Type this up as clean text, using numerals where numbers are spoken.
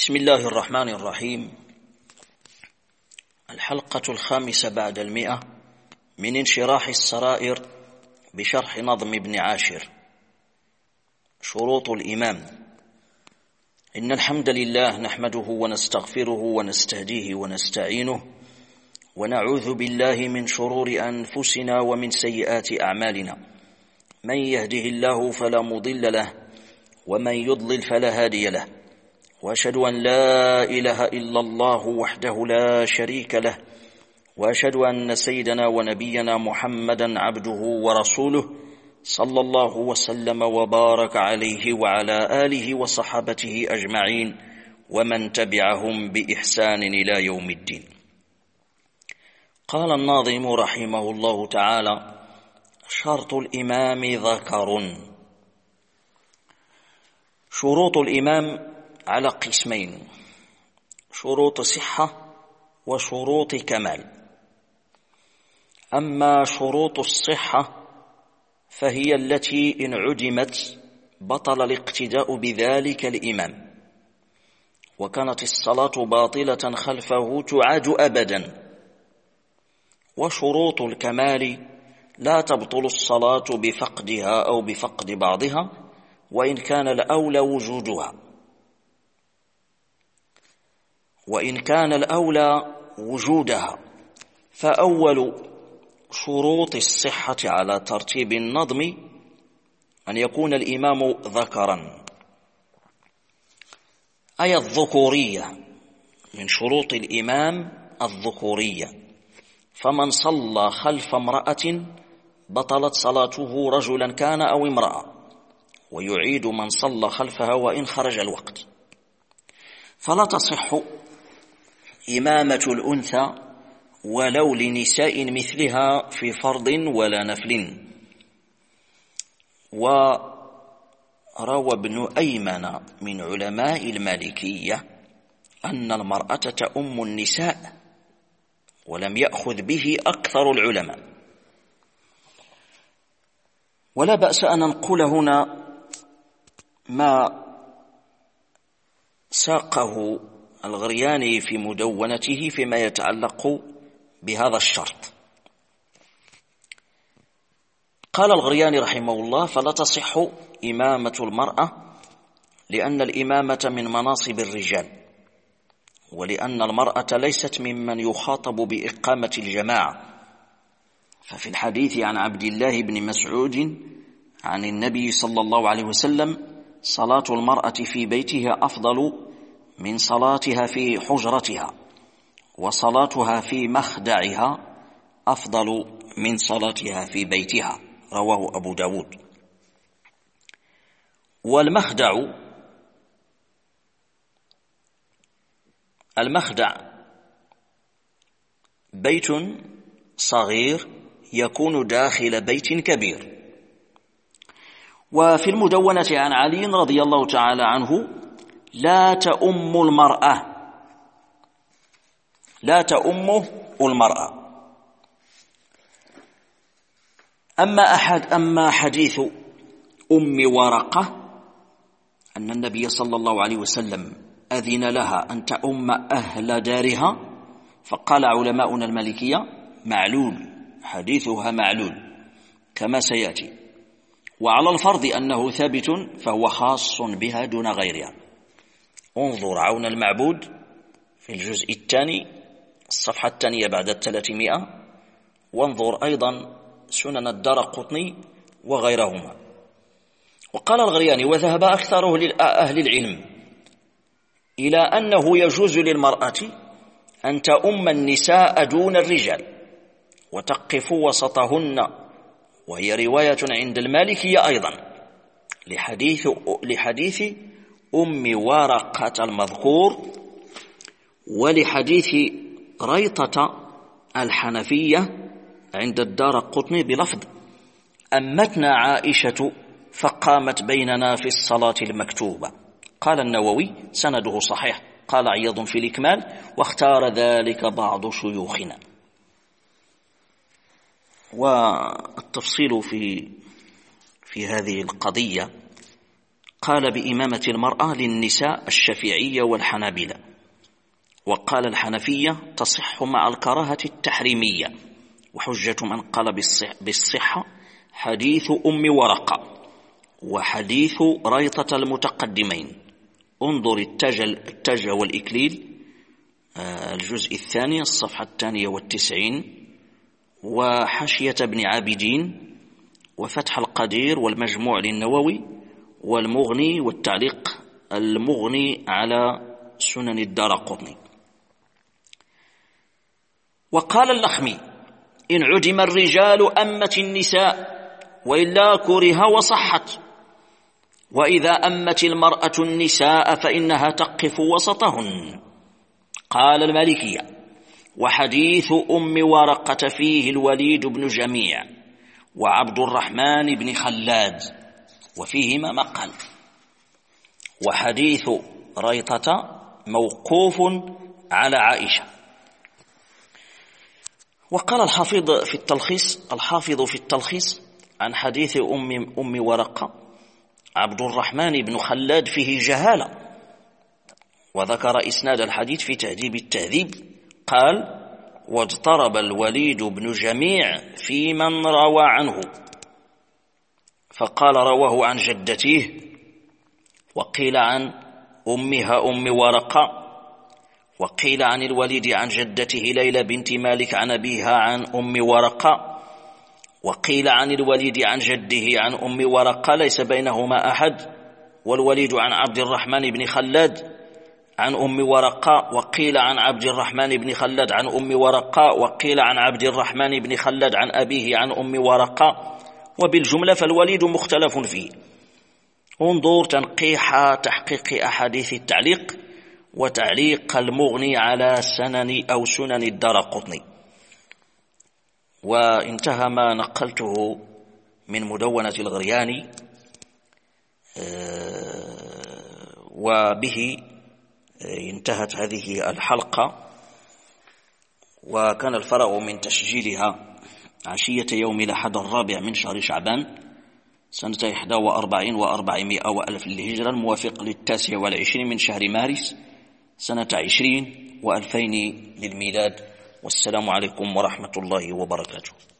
بسم الله الرحمن الرحيم. الحلقة 5 بعد 100 من انشراح السرائر بشرح نظم ابن عاشر. شروط الإمام. إن الحمد لله نحمده ونستغفره ونستهديه ونستعينه ونعوذ بالله من شرور أنفسنا ومن سيئات أعمالنا. من يهده الله فلا مضل له ومن يضلل فلا هادي له، وأشهد أن لا إله إلا الله وحده لا شريك له، وأشهد أن سيدنا ونبينا محمدا عبده ورسوله صلى الله وسلم وبارك عليه وعلى آله وصحابته أجمعين ومن تبعهم بإحسان إلى يوم الدين. قال الناظم رحمه الله تعالى: شرط الإمام ذكر. شروط الإمام على قسمين: شروط صحة وشروط كمال. أما شروط الصحة فهي التي إن عدمت بطل الاقتداء بذلك الإمام، وكانت الصلاة باطلة خلفه تعاد أبدا. وشروط الكمال لا تبطل الصلاة بفقدها أو بفقد بعضها، وإن كان الأولى وجودها. فأول شروط الصحة على ترتيب النظم أن يكون الإمام ذكرا، أي الذكورية. من شروط الإمام الذكورية، فمن صلى خلف امرأة بطلت صلاته رجلا كان أو امرأة، ويعيد من صلى خلفها وإن خرج الوقت. فلا تصح إمامة الأنثى ولو لنساء مثلها في فرض ولا نفل. وروى ابن أيمن من علماء المالكية أن المرأة تؤم النساء، ولم يأخذ به أكثر العلماء. ولا بأس أن ننقل هنا ما ساقه الغرياني في مدونته فيما يتعلق بهذا الشرط. قال الغرياني رحمه الله: فلا تصح إمامة المرأة، لأن الإمامة من مناصب الرجال، ولأن المرأة ليست ممن يخاطب بإقامة الجماعة. ففي الحديث عن عبد الله بن مسعود عن النبي صلى الله عليه وسلم: صلاة المرأة في بيتها أفضل من صلاتها في حجرتها، وصلاتها في مخدعها أفضل من صلاتها في بيتها. رواه أبو داود. المخدع بيت صغير يكون داخل بيت كبير. وفي المدونة عن علي رضي الله تعالى عنه: لا تؤم المرأة. أما حديث أم ورقة أن النبي صلى الله عليه وسلم أذن لها أن تؤم أهل دارها، فقال علماؤنا المالكية: معلول، حديثها معلول كما سيأتي. وعلى الفرض أنه ثابت فهو خاص بها دون غيرها. انظر عون المعبود في الجزء الثاني الصفحة 2 بعد 300، وانظر أيضا سنن الدارقطني وغيرهما. وقال الغرياني: وذهب أكثر أهل العلم إلى أنه يجوز للمرأة أن تؤم النساء دون الرجال وتقف وسطهن، وهي رواية عند المالكية أيضا لحديث أم ورقة المذكور، ولحديث ريطة الحنفية عند الدارقطني بلفظ: أمتنا عائشة فقامت بيننا في الصلاة المكتوبة. قال النووي: سنده صحيح. قال عياض في الإكمال: واختار ذلك بعض شيوخنا. والتفصيل في هذه القضية قال بإمامة المرأة للنساء الشافعية والحنابلة، وقال الحنفية تصح مع الكراهة التحريمية، وحجة من قال بالصحة حديث أم ورقة وحديث ريطة المتقدمين. انظر التاج والإكليل الجزء الثاني الصفحة 92، وحاشية ابن عابدين، وفتح القدير، والمجموع للنووي، والمغني، والتعليق المغني على سنن الدارقطني. وقال اللخمي: إن عدم الرجال أمت النساء، وإلا كره وصحت، وإذا أمت المرأة النساء فإنها تقف وسطهن. قال المالكية: وحديث أم ورقة فيه الوليد بن جميع وعبد الرحمن بن خلاد، وفيهما مقال. وحديث ريطة موقوف على عائشة. وقال الحافظ في التلخيص عن حديث أم ورقة: عبد الرحمن بن خلاد فيه جهالة، وذكر إسناد الحديث في تهذيب التهذيب. قال: واضطرب الوليد بن جميع في من روى عنه، فقال رواه عن جدته، وقيل عن أمها أم ورقة، وقيل عن الوليد عن جدته ليلى بنت مالك عن أبيها عن أم ورقة، وقيل عن الوليد عن جده عن أم ورقة ليس بينهما أحد، والوليد عن عبد الرحمن بن خلاد عن أم ورقة، وقيل عن عبد الرحمن بن خلاد عن أم ورقة، وقيل عن عبد الرحمن بن خلاد عن أبيه عن أم ورقة، وبالجملة فالوليد مختلف فيه. انظر تنقيح تحقيق أحاديث التعليق وتعليق المغني على سنن الدارقطني. وانتهى ما نقلته من مدونة الغرياني، وبه انتهت هذه الحلقة، وكان الفرع من تسجيلها عشية يوم الأحد 4 من شهر شعبان سنة 41 و400 وألف للهجرة، الموافق 29 من شهر مارس سنة 20 و2000 للميلاد. والسلام عليكم ورحمة الله وبركاته.